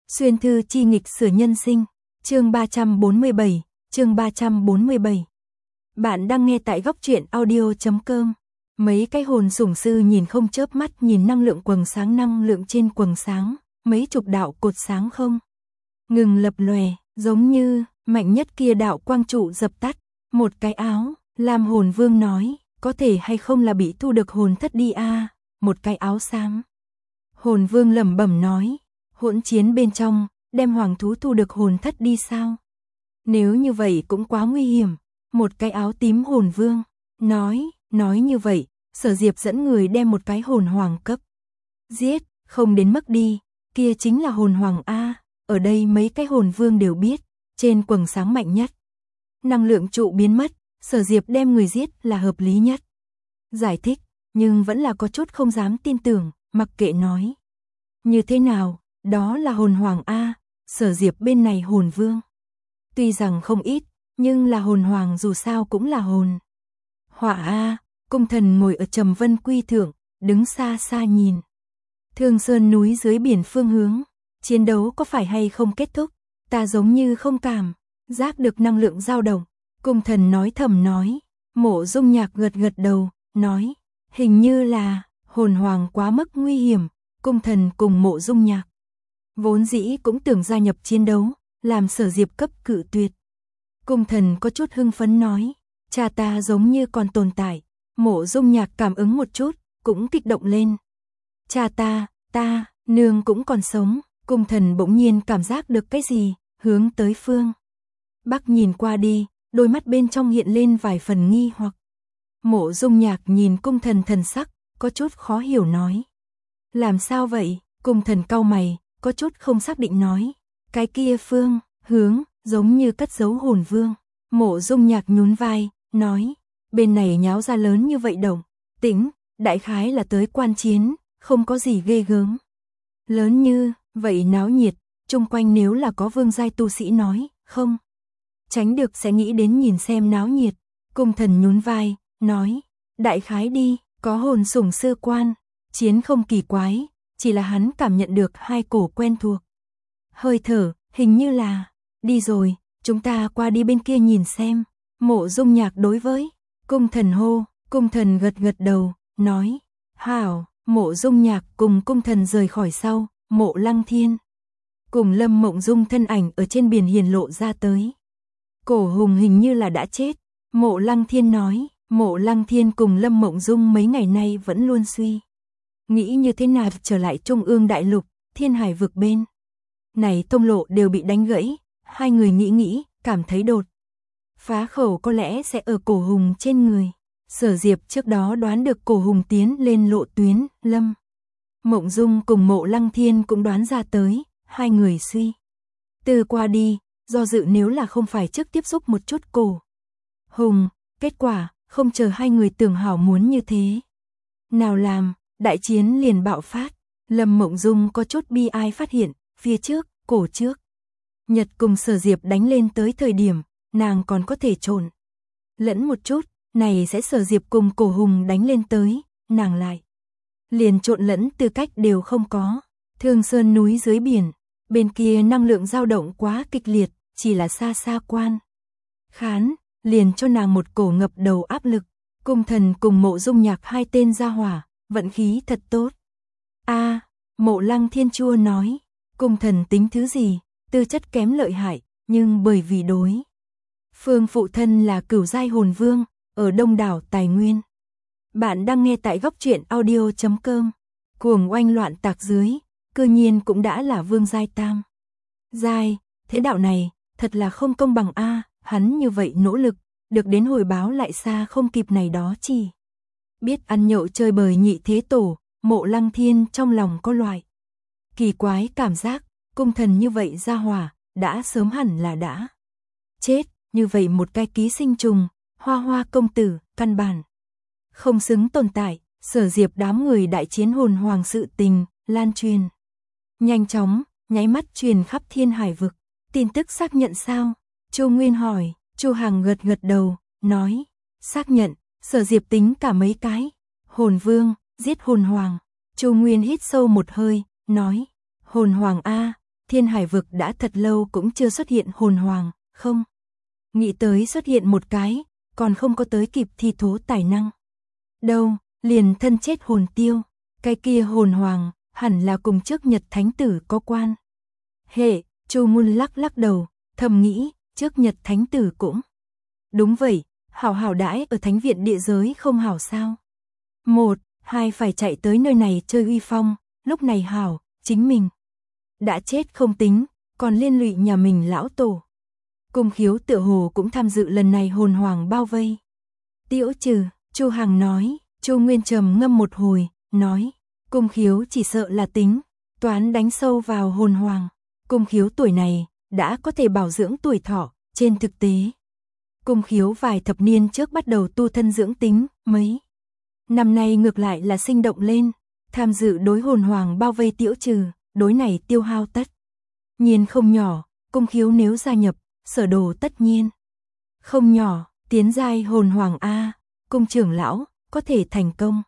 Xuyên thư chi nghịch sửa nhân sinh, chương 347, chương 347. Bạn đang nghe tại góc truyện audio.com. Mấy cái hồn sủng sư nhìn không chớp mắt nhìn năng lượng trên quầng sáng, mấy chục đạo cột sáng không ngừng lập lòe, giống như mạnh nhất kia đạo quang trụ dập tắt. Một cái áo, Lam Hồn Vương nói, có thể hay không là bị thu được hồn thất đi a? Một cái áo xám. Hồn Vương lẩm bẩm nói, hỗn chiến bên trong, đem hoàng thú thu được hồn thất đi sao? Nếu như vậy cũng quá nguy hiểm. Một cái áo tím Hồn Vương nói như vậy, Sở Diệp dẫn người đem một cái hồn hoàng cấp giết, không đến mức đi, kia chính là hồn hoàng a. Ở đây mấy cái hồn vương đều biết, trên quầng sáng mạnh nhất, năng lượng trụ biến mất, Sở Diệp đem người giết là hợp lý nhất. Giải thích, nhưng vẫn là có chút không dám tin tưởng, mặc kệ nói như thế nào, đó là hồn hoàng a. Sở Diệp bên này hồn vương tuy rằng không ít, nhưng là hồn hoàng dù sao cũng là hồn hỏa a. Cung Thần ngồi ở Trầm Vân Quy thượng, đứng xa xa nhìn Thương Sơn núi dưới biển phương hướng, chiến đấu có phải hay không kết thúc, ta giống như không cảm giác được năng lượng dao động. Cung Thần nói thầm nói. Mộ Dung Nhạc gật gật đầu, nói, hình như là hồn hoàng quá mức nguy hiểm. Cung Thần cùng Mộ Dung Nhạc vốn dĩ cũng tưởng gia nhập chiến đấu, làm Sở Diệp cấp cự tuyệt. Cung Thần có chút hưng phấn nói, cha ta giống như còn tồn tại. Mộ Dung Nhạc cảm ứng một chút, cũng kích động lên. Cha ta, nương cũng còn sống. Cung Thần bỗng nhiên cảm giác được cái gì, hướng tới phương Bắc nhìn qua đi, đôi mắt bên trong hiện lên vài phần nghi hoặc. Mộ Dung Nhạc nhìn Cung Thần thần sắc, có chút khó hiểu nói. Làm sao vậy? Cung Thần cau mày, có chút không xác định nói. Cái kia phương hướng, giống như cất giấu hồn vương. Mộ Dung Nhạc nhún vai, nói, bên này nháo ra lớn như vậy động tĩnh, đại khái là tới quan chiến, không có gì ghê gớm. Lớn như vậy náo nhiệt, chung quanh nếu là có vương giai tu sĩ nói, không tránh được sẽ nghĩ đến nhìn xem náo nhiệt. Cung Thần nhún vai, nói, đại khái đi, có hồn sủng sư quan, chiến không kỳ quái, chỉ là hắn cảm nhận được hai cổ quen thuộc hơi thở, hình như là, đi rồi, chúng ta qua đi bên kia nhìn xem. Mộ Dung Nhạc đối với Cung Thần hô. Cung Thần gật gật đầu, nói, hảo. Mộ Dung Nhạc cùng Cung Thần rời khỏi sau, Mộ Lăng Thiên cùng Lâm Mộng Dung thân ảnh ở trên biển hiển lộ ra tới. Cổ Hùng hình như là đã chết. Mộ Lăng Thiên nói. Mộ Lăng Thiên cùng Lâm Mộng Dung mấy ngày nay vẫn luôn suy nghĩ như thế nào trở lại Trung ương đại lục, Thiên Hải vực bên này thông lộ đều bị đánh gãy. Hai người nghĩ, cảm thấy đột phá khẩu có lẽ sẽ ở Cổ Hùng trên người. Sở Diệp trước đó đoán được Cổ Hùng tiến lên lộ tuyến, Lâm Mộng Dung cùng Mộ Lăng Thiên cũng đoán ra tới. Hai người suy từ qua đi, do dự nếu là không phải trước tiếp xúc một chút Cổ Hùng. Kết quả, không chờ hai người tưởng hảo muốn như thế nào làm, đại chiến liền bạo phát. Lâm Mộng Dung có chút bi ai phát hiện, phía trước, cổ trước Nhật cùng Sở Diệp đánh lên tới thời điểm, nàng còn có thể trộn lẫn một chút, này sẽ Sở Diệp cùng Cổ Hùng đánh lên tới, nàng lại liền trộn lẫn tư cách đều không có. Thương Sơn núi dưới biển, bên kia năng lượng dao động quá kịch liệt, chỉ là xa xa quan khán, liền cho nàng một cổ ngập đầu áp lực. Cung Thần cùng Mộ Dung Nhạc hai tên gia hỏa, vận khí thật tốt. A, Mộ Lăng Thiên chua nói, Cung Thần tính thứ gì, tư chất kém lợi hại, nhưng bởi vì đối phương phụ thân là cửu giai hồn vương, ở đông đảo tài nguyên. Bạn đang nghe tại góc truyện audio.com. Cuồng oanh loạn tạc dưới, cư nhiên cũng đã là vương giai tam giai, thế đạo này thật là không công bằng a. Hắn như vậy nỗ lực, được đến hồi báo lại xa không kịp này đó chỉ biết ăn nhậu chơi bời nhị thế tổ. Mộ Lăng Thiên trong lòng có loại kỳ quái cảm giác, Cung Thần như vậy ra hỏa, đã sớm hẳn là đã chết. Như vậy một cái ký sinh trùng, Hoa Hoa công tử, căn bản không xứng tồn tại. Sở Diệp đám người đại chiến hồn hoàng sự tình lan truyền nhanh chóng, nháy mắt truyền khắp Thiên Hải vực. Tin tức xác nhận sao? Chu Nguyên hỏi. Chu Hằng gật gật đầu, nói, xác nhận. Sở Diệp tính cả mấy cái hồn vương giết hồn hoàng. Chu Nguyên hít sâu một hơi, nói, hồn hoàng a, Thiên Hải vực đã thật lâu cũng chưa xuất hiện hồn hoàng, không. Nghĩ tới xuất hiện một cái, còn không có tới kịp thi thố tài năng. Đâu, liền thân chết hồn tiêu, cái kia hồn hoàng, hẳn là cùng trước Nhật Thánh Tử có quan. Hệ, Chu Mun lắc lắc đầu, thầm nghĩ, trước Nhật Thánh Tử cũng. Đúng vậy, hảo hảo đãi ở thánh viện địa giới không hảo sao. 1, 2 phải chạy tới nơi này chơi uy phong, lúc này hảo, chính mình. Đã chết không tính, còn liên lụy nhà mình lão tổ. Cung Khiếu tựa hồ cũng tham dự lần này hồn hoàng bao vây. Tiễu trừ, Chu Hằng nói, Chu Nguyên trầm ngâm một hồi, nói, Cung Khiếu chỉ sợ là tính, toán đánh sâu vào hồn hoàng. Cung Khiếu tuổi này, đã có thể bảo dưỡng tuổi thọ, trên thực tế. Cung Khiếu vài thập niên trước bắt đầu tu thân dưỡng tính, mấy năm nay ngược lại là sinh động lên, tham dự đối hồn hoàng bao vây tiễu trừ, đối này tiêu hao tất nhiên không nhỏ, Cung Khiếu nếu gia nhập, sở đồ tất nhiên không nhỏ, tiến giai hồn hoàng a, Cung trưởng lão có thể thành công.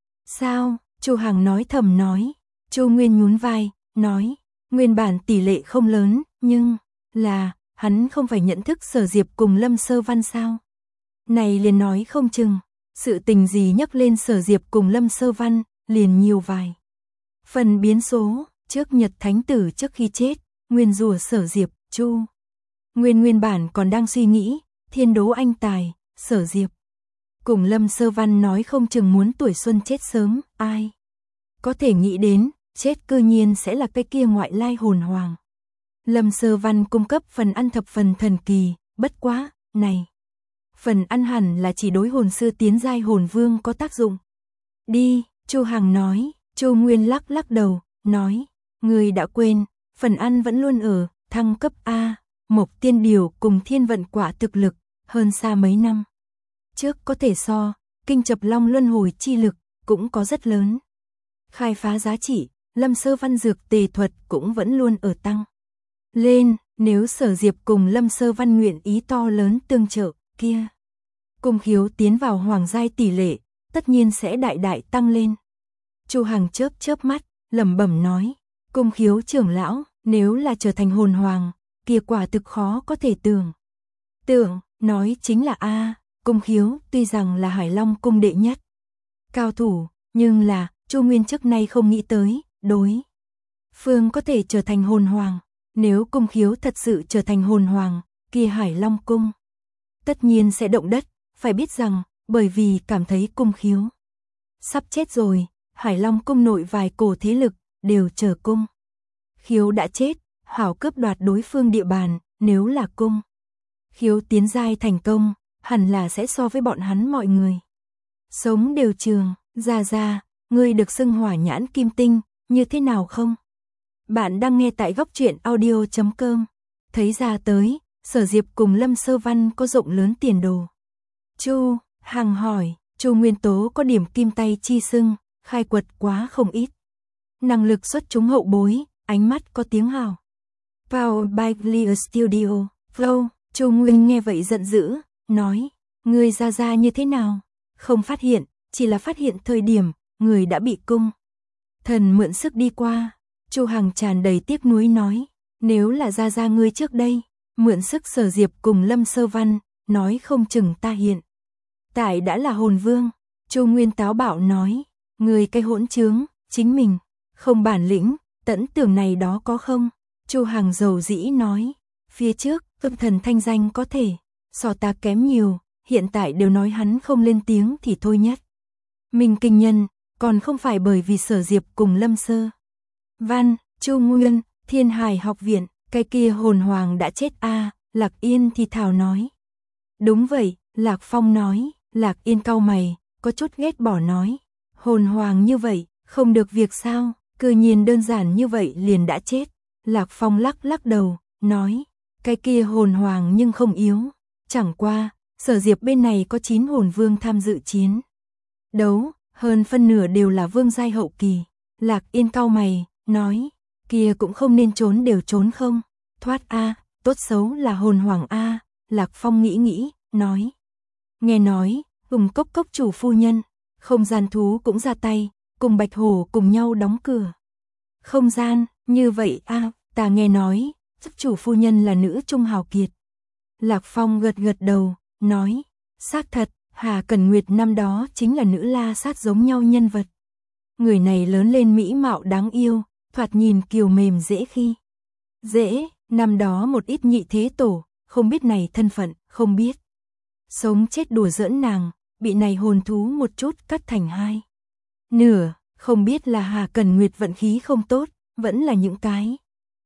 Sao? Chu Hằng nói thầm nói. Chu Nguyên nhún vai, nói, nguyên bản tỷ lệ không lớn, nhưng là hắn không phải nhận thức Sở Diệp cùng Lâm Sơ Văn sao? Này liền nói không chừng, sự tình gì nhắc lên Sở Diệp cùng Lâm Sơ Văn, liền nhiều vài phần biến số. Trước Nhật Thánh Tử trước khi chết, nguyên rủa Sở Diệp, Chu nguyên bản còn đang suy nghĩ, thiên đố anh tài, Sở Diệp cùng Lâm Sơ Văn nói không chừng muốn tuổi xuân chết sớm, ai có thể nghĩ đến, chết cư nhiên sẽ là cái kia ngoại lai hồn hoàng. Lâm Sơ Văn cung cấp phần ăn thập phần thần kỳ, bất quá, này. Phần ăn hẳn là chỉ đối hồn sư tiến giai hồn vương có tác dụng. Đi, Chu Hằng nói, Chu Nguyên lắc lắc đầu, nói, người đã quên, phần ăn vẫn luôn ở, thăng cấp A, Mộc Tiên Điều cùng Thiên Vận Quả thực lực, hơn xa mấy năm. Trước có thể so, Kinh Chập Long luân hồi chi lực, cũng có rất lớn. Khai phá giá trị, Lâm Sơ Văn dược tề thuật cũng vẫn luôn ở tăng lên, nếu Sở Diệp cùng Lâm Sơ Văn nguyện ý to lớn tương trợ, kia. Cung Khiếu tiến vào hoàng giai tỷ lệ, tất nhiên sẽ đại đại tăng lên. Chu Hằng chớp chớp mắt, lẩm bẩm nói, Cung Khiếu trưởng lão, nếu là trở thành hồn hoàng, kia quả thực khó có thể tưởng. Nói chính là A, Cung Khiếu tuy rằng là Hải Long cung đệ nhất cao thủ, nhưng là, Chu Nguyên trước nay không nghĩ tới, đối phương có thể trở thành hồn hoàng. Nếu Cung Khiếu thật sự trở thành hồn hoàng, kia Hải Long cung tất nhiên sẽ động đất, phải biết rằng, bởi vì cảm thấy Cung Khiếu sắp chết rồi, Hải Long cung nội vài cổ thế lực đều chờ Cung Khiếu đã chết, hảo cướp đoạt đối phương địa bàn, nếu là Cung Khiếu tiến giai thành công, hẳn là sẽ so với bọn hắn mọi người sống đều trường. Ra, ngươi được xưng hỏa nhãn kim tinh, như thế nào không? Bạn đang nghe tại góc truyện audio.com. Thấy ra tới, Sở Diệp cùng Lâm Sơ Văn có rộng lớn tiền đồ. Chu Hằng hỏi, Chu Nguyên Tố có điểm kim tay chi xưng, khai quật quá không ít. Năng lực xuất chúng hậu bối, ánh mắt có tiếng hào. Powered by Clear Studio, Flow. Chu Nguyên nghe vậy giận dữ, nói, ngươi ra như thế nào? Không phát hiện, chỉ là phát hiện thời điểm, người đã bị cung thần mượn sức đi qua. Chu Hằng tràn đầy tiếc nuối nói, nếu là ra ngươi trước đây, mượn sức Sở Diệp cùng Lâm Sơ Văn, nói không chừng ta hiện tại đã là hồn vương. Chu Nguyên táo bạo nói, người cái hỗn trướng, chính mình không bản lĩnh, tẫn tưởng này đó có không? Chu Hằng dầu dĩ nói, phía trước, âm thần thanh danh có thể so ta kém nhiều, hiện tại đều nói hắn không lên tiếng thì thôi nhất. Mình kinh nhân, còn không phải bởi vì Sở Diệp cùng Lâm Sơ Văn. Chu Nguyên, Thiên Hải học viện, cái kia hồn hoàng đã chết a. Lạc Yên thì thào nói. Đúng vậy, Lạc Phong nói. Lạc Yên cau mày, có chút ghét bỏ nói, hồn hoàng như vậy, không được việc sao, cư nhiên đơn giản như vậy liền đã chết. Lạc Phong lắc lắc đầu, nói, cái kia hồn hoàng nhưng không yếu, chẳng qua, Sở Diệp bên này có 9 hồn vương tham dự chiến đấu, hơn phân nửa đều là vương giai hậu kỳ. Lạc Yên cau mày, nói, kia cũng không nên trốn đều trốn không, thoát a, tốt xấu là hồn hoàng a. Lạc Phong nghĩ, nói, nghe nói, cốc chủ phu nhân, không gian thú cũng ra tay, cùng Bạch Hổ cùng nhau đóng cửa không gian, như vậy a, ta nghe nói, giúp chủ phu nhân là nữ trung hào kiệt. Lạc Phong gật gật đầu, nói, xác thật, Hà Cẩn Nguyệt năm đó chính là nữ la sát giống nhau nhân vật. Người này lớn lên mỹ mạo đáng yêu, thoạt nhìn kiều mềm dễ khi. Dễ, năm đó một ít nhị thế tổ, không biết này thân phận, không biết. Sống chết đùa giỡn nàng, bị này hồn thú một chút cắt thành hai nửa, không biết là Hà Cẩn Nguyệt vận khí không tốt, vẫn là những cái.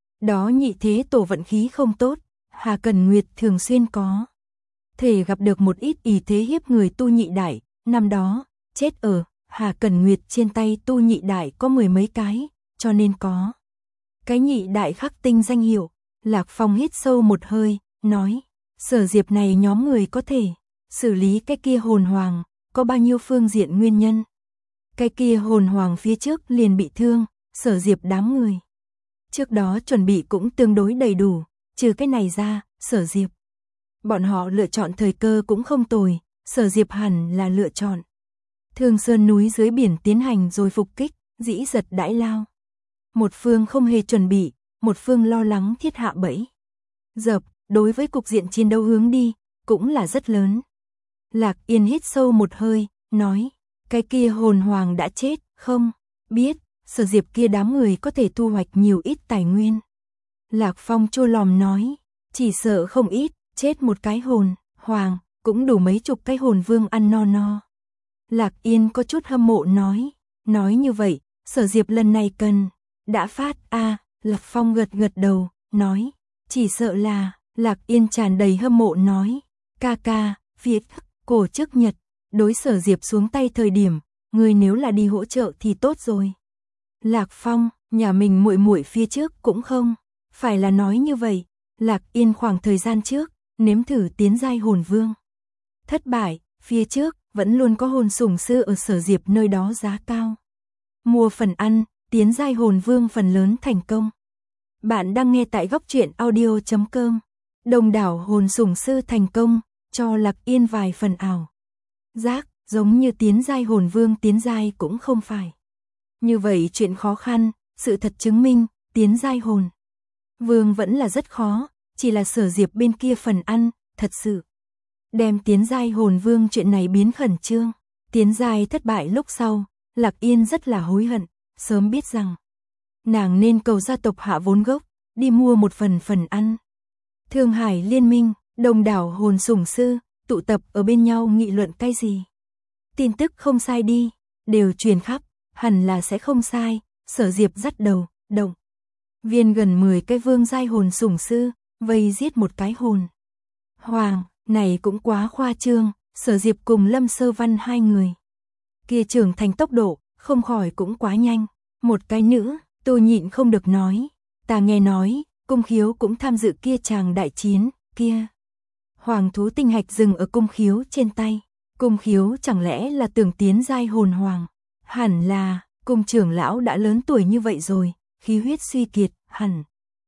Đó nhị thế tổ vận khí không tốt, Hà Cẩn Nguyệt thường xuyên có thể gặp được một ít ỷ thế hiếp người tu nhị đại, năm đó, chết ở Hà Cẩn Nguyệt trên tay tu nhị đại có mười mấy cái, cho nên có. Cái nhị đại khắc tinh danh hiệu, Lạc Phong hít sâu một hơi, nói, Sở Diệp này nhóm người có thể xử lý cái kia hồn hoàng, có bao nhiêu phương diện nguyên nhân. Cái kia hồn hoàng phía trước liền bị thương, Sở Diệp đám người. Trước đó chuẩn bị cũng tương đối đầy đủ, trừ cái này ra, Sở Diệp. Bọn họ lựa chọn thời cơ cũng không tồi, Sở Diệp hẳn là lựa chọn Thương Sơn núi dưới biển tiến hành rồi phục kích, dĩ giật đãi lao. Một phương không hề chuẩn bị, một phương lo lắng thiết hạ bẫy dập, đối với cục diện chiến đấu hướng đi, cũng là rất lớn. Lạc Yên hít sâu một hơi, nói, cái kia hồn hoàng đã chết, không biết, Sở Diệp kia đám người có thể thu hoạch nhiều ít tài nguyên. Lạc Phong chua lòm nói, chỉ sợ không ít, chết một cái hồn hoàng, cũng đủ mấy chục cái hồn vương ăn no no. Lạc Yên có chút hâm mộ nói như vậy, Sở Diệp lần này cần, đã phát Lạc Phong gật gật đầu, nói, chỉ sợ là, Lạc Yên tràn đầy hâm mộ nói, ca ca, phía cổ trước nhật, đối Sở Diệp xuống tay thời điểm, người nếu là đi hỗ trợ thì tốt rồi. Lạc Phong, nhà mình muội muội phía trước cũng không, phải là nói như vậy, Lạc Yên khoảng thời gian trước, nếm thử tiến giai hồn vương. Thất bại, phía trước, vẫn luôn có hồn sủng sư ở Sở Diệp nơi đó giá cao. Mua phần ăn, tiến giai hồn vương phần lớn thành công. Bạn đang nghe tại góc truyện audio.com. Đông đảo hồn sủng sư thành công, cho Lạc Yên vài phần ảo giác, giống như tiến giai hồn vương tiến giai cũng không phải. Như vậy chuyện khó khăn, sự thật chứng minh, tiến giai hồn vương vẫn là rất khó, chỉ là Sở Diệp bên kia phần ăn, thật sự đem tiến giai hồn vương chuyện này biến khẩn trương. Tiến giai thất bại lúc sau, Lạc Yên rất là hối hận, sớm biết rằng nàng nên cầu gia tộc hạ vốn gốc, đi mua một phần ăn. Thương Hải Liên Minh, đông đảo hồn sủng sư, tụ tập ở bên nhau nghị luận cái gì. Tin tức không sai đi, đều truyền khắp, hẳn là sẽ không sai, Sở Diệp dắt đầu, động viên gần 10 cái vương giai hồn sủng sư, vây giết một cái hồn hoàng, này cũng quá khoa trương, Sở Diệp cùng Lâm Sơ Văn hai người kia trưởng thành tốc độ, không khỏi cũng quá nhanh. Một cái nữa, tôi nhịn không được nói, ta nghe nói, Cung Khiếu cũng tham dự kia chàng đại chiến, kia hoàng thú tinh hạch dừng ở Cung Khiếu trên tay. Cung Khiếu chẳng lẽ là tưởng tiến giai hồn hoàng? Hẳn là, Cung trưởng lão đã lớn tuổi như vậy rồi, khí huyết suy kiệt, hẳn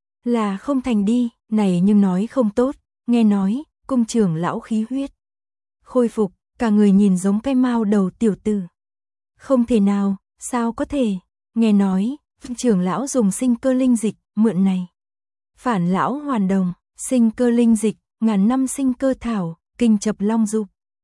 là không thành đi, này nhưng nói không tốt, nghe nói, Cung trưởng lão khí huyết khôi phục, cả người nhìn giống cái mao đầu tiểu tử. Không thể nào, sao có thể? Nghe nói, trưởng lão dùng sinh cơ linh dịch, mượn này. Phản lão hoàn đồng, sinh cơ linh dịch, ngàn năm sinh cơ thảo, kinh chập long dục.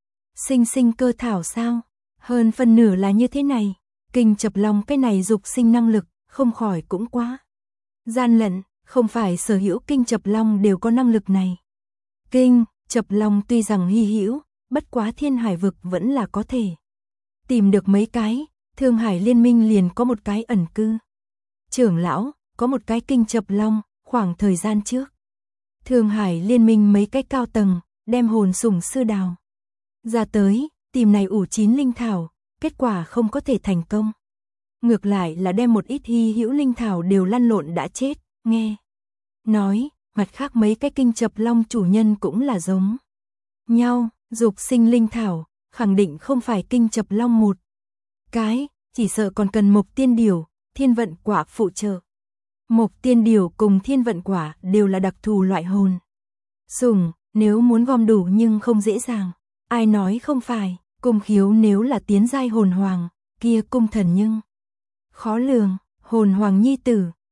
Sinh cơ thảo sao? Hơn phần nửa là như thế này. Kinh chập long cái này dục sinh năng lực, không khỏi cũng quá gian lận, không phải sở hữu kinh chập long đều có năng lực này. Kinh chập long tuy rằng hy hữu, bất quá thiên hải vực vẫn là có thể tìm được mấy cái. Thương Hải Liên Minh liền có một cái ẩn cư trưởng lão, có một cái kinh chập long. Khoảng thời gian trước, Thương Hải Liên Minh mấy cái cao tầng đem hồn sủng sư đào ra tới, tìm này ủ chín linh thảo, kết quả không có thể thành công. Ngược lại là đem một ít hy hữu linh thảo đều lăn lộn đã chết. Nghe nói, mặt khác mấy cái kinh chập long chủ nhân cũng là giống nhau, dục sinh linh thảo, khẳng định không phải kinh chập long một cái, chỉ sợ còn cần mộc tiên điểu, thiên vận quả phụ trợ. Mộc tiên điểu cùng thiên vận quả đều là đặc thù loại hồn sủng, nếu muốn gom đủ nhưng không dễ dàng. Ai nói không phải, Cung Khiếu nếu là tiến giai hồn hoàng, kia cung thần nhưng khó lường, hồn hoàng nhi tử,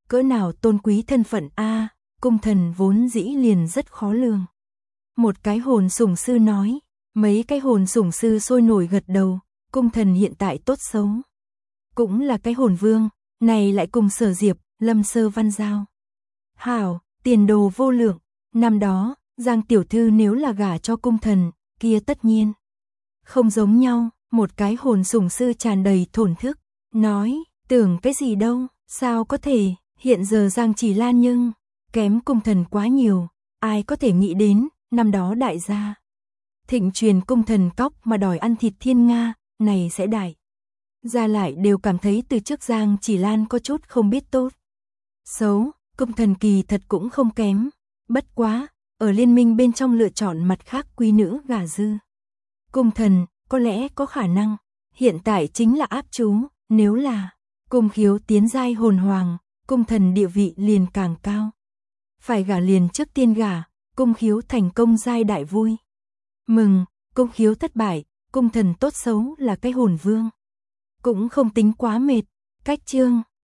cỡ nào tôn quý thân phận a, cung thần vốn dĩ liền rất khó lường. Một cái hồn sủng sư nói, mấy cái hồn sủng sư sôi nổi gật đầu, cung thần hiện tại tốt xấu. Cũng là cái hồn vương, này lại cùng Sở Diệp, Lâm Sơ Văn giao. Hảo, tiền đồ vô lượng, năm đó, Giang tiểu thư nếu là gả cho cung thần, kia tất nhiên. Không giống nhau, một cái hồn sủng sư tràn đầy thổn thức, nói, tưởng cái gì đâu, sao có thể, hiện giờ Giang Chỉ Lan nhưng, kém cung thần quá nhiều, ai có thể nghĩ đến, năm đó đại gia. Thịnh truyền cung thần cóc mà đòi ăn thịt thiên nga, này sẽ đại. Gia lại đều cảm thấy từ trước Giang Chỉ Lan có chút không biết tốt. Xấu, cung thần kỳ thật cũng không kém, bất quá, ở liên minh bên trong lựa chọn mặt khác quý nữ gả dư. Cung thần, có lẽ có khả năng, hiện tại chính là áp chú, nếu là cung khiếu tiến giai hồn hoàng, cung thần địa vị liền càng cao. Phải gả liền trước tiên gả, cung khiếu thành công giai đại vui. Mừng, cung khiếu thất bại, cung thần tốt xấu là cái hồn vương. Cũng không tính quá mệt, cách chương.